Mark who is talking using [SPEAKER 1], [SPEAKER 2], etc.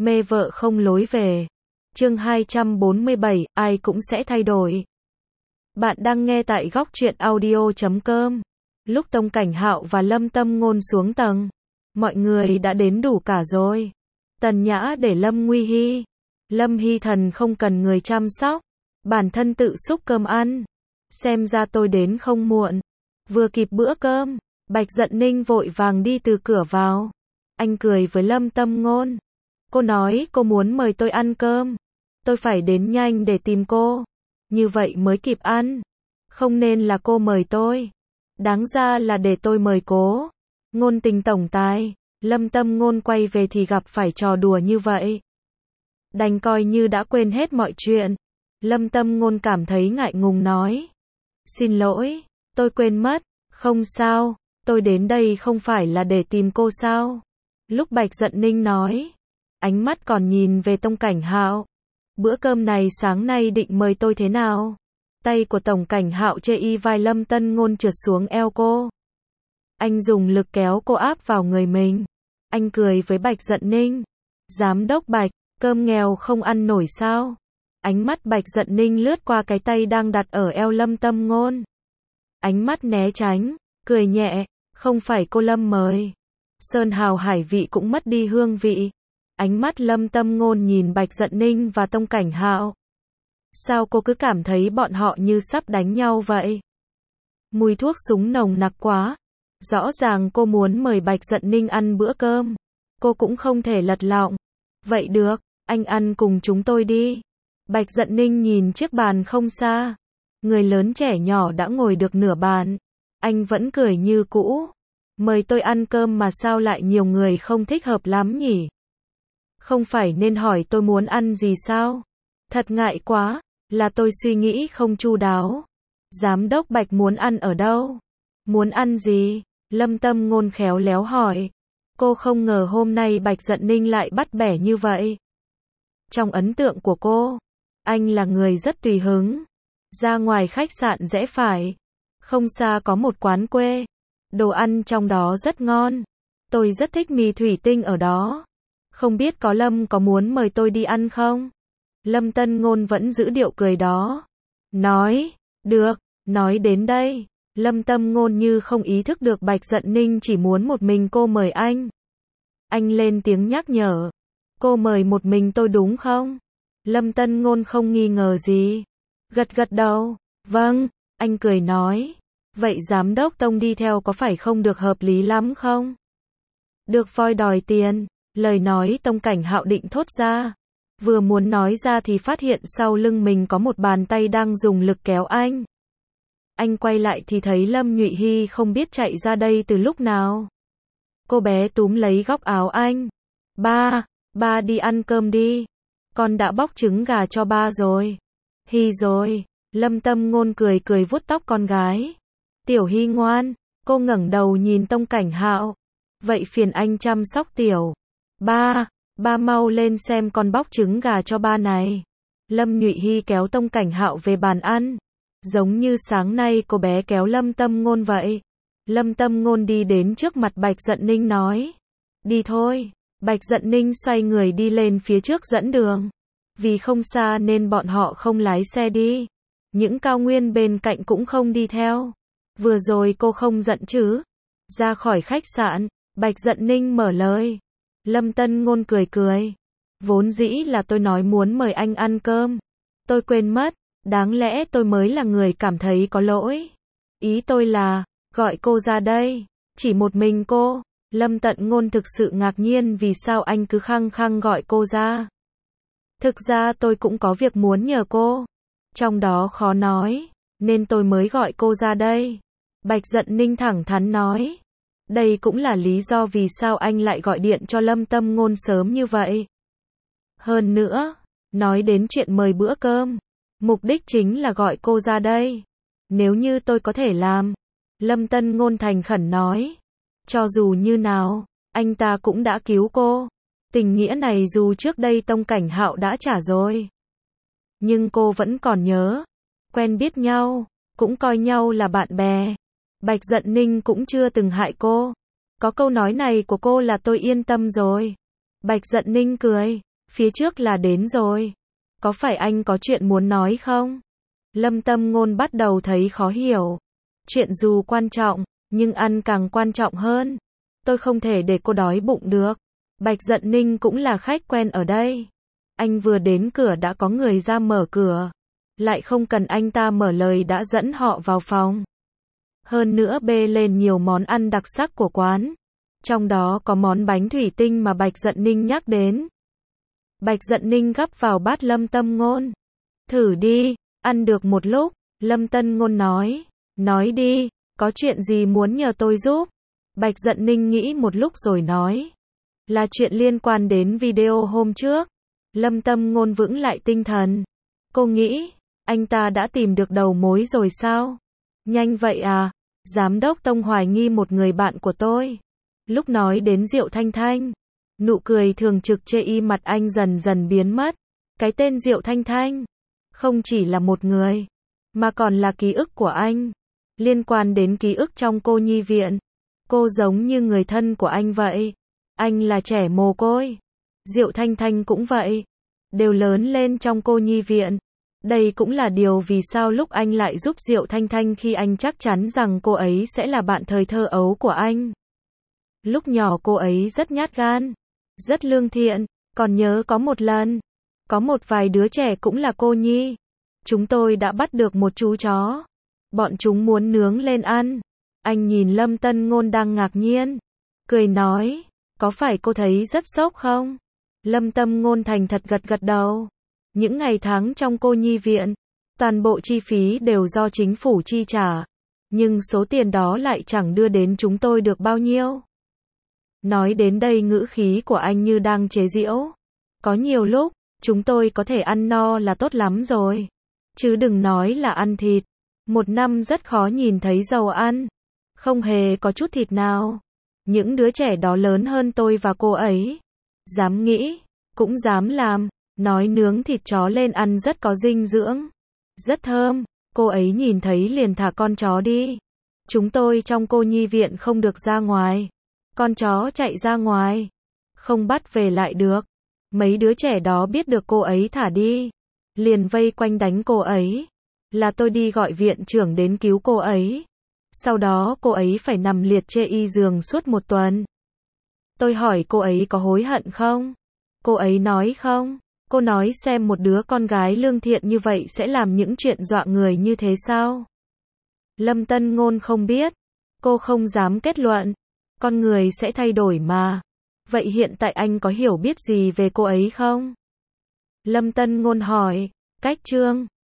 [SPEAKER 1] Mê vợ không lối về. Chương 247, ai cũng sẽ thay đổi. Bạn đang nghe tại góc truyện audio.com. Lúc Tông Cảnh Hạo và Lâm Tâm Ngôn xuống tầng, mọi người đã đến đủ cả rồi. Tần Nhã để Lâm Nguy Hi. Lâm Hy Thần không cần người chăm sóc, bản thân tự xúc cơm ăn. Xem ra tôi đến không muộn. Vừa kịp bữa cơm, Bạch Dận Ninh vội vàng đi từ cửa vào. Anh cười với Lâm Tâm Ngôn. Cô nói cô muốn mời tôi ăn cơm. Tôi phải đến nhanh để tìm cô. Như vậy mới kịp ăn. Không nên là cô mời tôi. Đáng ra là để tôi mời cô. Ngôn Tình tổng tài. Lâm Tâm Ngôn quay về thì gặp phải trò đùa như vậy. Đành coi như đã quên hết mọi chuyện. Lâm Tâm Ngôn cảm thấy ngại ngùng nói. Xin lỗi, tôi quên mất. Không sao, tôi đến đây không phải là để tìm cô sao? Lúc Bạch Dận Ninh nói, ánh mắt còn nhìn về Tông Cảnh Hạo. Bữa cơm này sáng nay định mời tôi thế nào? Tay của Tổng Cảnh Hạo chê y vai Lâm Tân Ngôn trượt xuống eo cô. Anh dùng lực kéo cô áp vào người mình. Anh cười với Bạch Dận Ninh. Giám đốc Bạch, cơm nghèo không ăn nổi sao? Ánh mắt Bạch Dận Ninh lướt qua cái tay đang đặt ở eo Lâm Tâm Ngôn. Ánh mắt né tránh, cười nhẹ, không phải cô Lâm mời. Sơn hào hải vị cũng mất đi hương vị. Ánh mắt Lâm Tâm Ngôn nhìn Bạch Dận Ninh và Tông Cảnh Hạo. Sao cô cứ cảm thấy bọn họ như sắp đánh nhau vậy? Mùi thuốc súng nồng nặc quá. Rõ ràng cô muốn mời Bạch Dận Ninh ăn bữa cơm. Cô cũng không thể lật lọng. Vậy được, anh ăn cùng chúng tôi đi. Bạch Dận Ninh nhìn chiếc bàn không xa. Người lớn trẻ nhỏ đã ngồi được nửa bàn. Anh vẫn cười như cũ. Mời tôi ăn cơm mà sao lại nhiều người không thích hợp lắm nhỉ? Không phải nên hỏi tôi muốn ăn gì sao? Thật ngại quá, là tôi suy nghĩ không chu đáo. Giám đốc Bạch muốn ăn ở đâu? Muốn ăn gì? Lâm Tâm Ngôn khéo léo hỏi. Cô không ngờ hôm nay Bạch Dận Ninh lại bắt bẻ như vậy. Trong ấn tượng của cô, anh là người rất tùy hứng. Ra ngoài khách sạn rẽ phải. Không xa có một quán quê. Đồ ăn trong đó rất ngon. Tôi rất thích mì thủy tinh ở đó. Không biết có Lâm có muốn mời tôi đi ăn không? Lâm Tân Ngôn vẫn giữ điệu cười đó. Nói, được, nói đến đây. Lâm Tâm Ngôn như không ý thức được Bạch Dận Ninh chỉ muốn một mình cô mời anh. Anh lên tiếng nhắc nhở. Cô mời một mình tôi đúng không? Lâm Tân Ngôn không nghi ngờ gì. Gật gật đầu. Vâng, anh cười nói. Vậy giám đốc Tông đi theo có phải không được hợp lý lắm không? Được voi đòi tiền. Lời nói Tông Cảnh Hạo định thốt ra. Vừa muốn nói ra thì phát hiện sau lưng mình có một bàn tay đang dùng lực kéo anh. Anh quay lại thì thấy Lâm Nhụy Hi không biết chạy ra đây từ lúc nào. Cô bé túm lấy góc áo anh. Ba đi ăn cơm đi. Con đã bóc trứng gà cho ba rồi. Hi rồi. Lâm Tâm Ngôn cười cười vuốt tóc con gái. Tiểu Hi ngoan. Cô ngẩng đầu nhìn Tông Cảnh Hạo. Vậy phiền anh chăm sóc Tiểu. Ba mau lên xem con bóc trứng gà cho ba này. Lâm Nhụy Hi kéo Tông Cảnh Hạo về bàn ăn. Giống như sáng nay cô bé kéo Lâm Tâm Ngôn vậy. Lâm Tâm Ngôn đi đến trước mặt Bạch Dận Ninh nói. Đi thôi. Bạch Dận Ninh xoay người đi lên phía trước dẫn đường. Vì không xa nên bọn họ không lái xe đi. Những cao nguyên bên cạnh cũng không đi theo. Vừa rồi cô không giận chứ? Ra khỏi khách sạn, Bạch Dận Ninh mở lời. Lâm Tân Ngôn cười cười. Vốn dĩ là tôi nói muốn mời anh ăn cơm. Tôi quên mất, đáng lẽ tôi mới là người cảm thấy có lỗi. Ý tôi là, gọi cô ra đây. Chỉ một mình cô. Lâm Tận Ngôn thực sự ngạc nhiên vì sao anh cứ khăng khăng gọi cô ra. Thực ra tôi cũng có việc muốn nhờ cô. Trong đó khó nói, nên tôi mới gọi cô ra đây. Bạch Dận Ninh thẳng thắn nói. Đây cũng là lý do vì sao anh lại gọi điện cho Lâm Tâm Ngôn sớm như vậy. Hơn nữa, nói đến chuyện mời bữa cơm, mục đích chính là gọi cô ra đây. Nếu như tôi có thể làm, Lâm Tân Ngôn thành khẩn nói. Cho dù như nào, anh ta cũng đã cứu cô. Tình nghĩa này dù trước đây Tông Cảnh Hạo đã trả rồi. Nhưng cô vẫn còn nhớ. Quen biết nhau, cũng coi nhau là bạn bè. Bạch Dận Ninh cũng chưa từng hại cô. Có câu nói này của cô là tôi yên tâm rồi. Bạch Dận Ninh cười. Phía trước là đến rồi. Có phải anh có chuyện muốn nói không? Lâm Tâm Ngôn bắt đầu thấy khó hiểu. Chuyện dù quan trọng, nhưng ăn càng quan trọng hơn. Tôi không thể để cô đói bụng được. Bạch Dận Ninh cũng là khách quen ở đây. Anh vừa đến cửa đã có người ra mở cửa. Lại không cần anh ta mở lời đã dẫn họ vào phòng. Hơn nữa bê lên nhiều món ăn đặc sắc của quán. Trong đó có món bánh thủy tinh mà Bạch Dận Ninh nhắc đến. Bạch Dận Ninh gắp vào bát Lâm Tâm Ngôn. Thử đi, ăn được một lúc, Lâm Tâm Ngôn nói. Nói đi, có chuyện gì muốn nhờ tôi giúp? Bạch Dận Ninh nghĩ một lúc rồi nói. Là chuyện liên quan đến video hôm trước. Lâm Tâm Ngôn vững lại tinh thần. Cô nghĩ, anh ta đã tìm được đầu mối rồi sao? Nhanh vậy à? Giám đốc Tông hoài nghi một người bạn của tôi. Lúc nói đến Diệu Thanh Thanh, nụ cười thường trực chê y mặt anh dần dần biến mất. Cái tên Diệu Thanh Thanh không chỉ là một người, mà còn là ký ức của anh. Liên quan đến ký ức trong cô nhi viện. Cô giống như người thân của anh vậy. Anh là trẻ mồ côi. Diệu Thanh Thanh cũng vậy. Đều lớn lên trong cô nhi viện. Đây cũng là điều vì sao lúc anh lại giúp Diệu Thanh Thanh khi anh chắc chắn rằng cô ấy sẽ là bạn thời thơ ấu của anh. Lúc nhỏ cô ấy rất nhát gan, rất lương thiện, còn nhớ có một lần, có một vài đứa trẻ cũng là cô nhi. Chúng tôi đã bắt được một chú chó. Bọn chúng muốn nướng lên ăn. Anh nhìn Lâm Tâm Ngôn đang ngạc nhiên, cười nói, có phải cô thấy rất sốc không? Lâm Tâm Ngôn thành thật gật gật đầu. Những ngày tháng trong cô nhi viện, toàn bộ chi phí đều do chính phủ chi trả. Nhưng số tiền đó lại chẳng đưa đến chúng tôi được bao nhiêu. Nói đến đây ngữ khí của anh như đang chế giễu. Có nhiều lúc, chúng tôi có thể ăn no là tốt lắm rồi. Chứ đừng nói là ăn thịt. Một năm rất khó nhìn thấy giàu ăn. Không hề có chút thịt nào. Những đứa trẻ đó lớn hơn tôi và cô ấy. Dám nghĩ, cũng dám làm. Nói nướng thịt chó lên ăn rất có dinh dưỡng. Rất thơm. Cô ấy nhìn thấy liền thả con chó đi. Chúng tôi trong cô nhi viện không được ra ngoài. Con chó chạy ra ngoài. Không bắt về lại được. Mấy đứa trẻ đó biết được cô ấy thả đi. Liền vây quanh đánh cô ấy. Là tôi đi gọi viện trưởng đến cứu cô ấy. Sau đó cô ấy phải nằm liệt trên y giường suốt một tuần. Tôi hỏi cô ấy có hối hận không? Cô ấy nói không. Cô nói xem một đứa con gái lương thiện như vậy sẽ làm những chuyện dọa người như thế sao? Lâm Tâm Ngôn không biết. Cô không dám kết luận. Con người sẽ thay đổi mà. Vậy hiện tại anh có hiểu biết gì về cô ấy không? Lâm Tâm Ngôn hỏi. Cách Trương.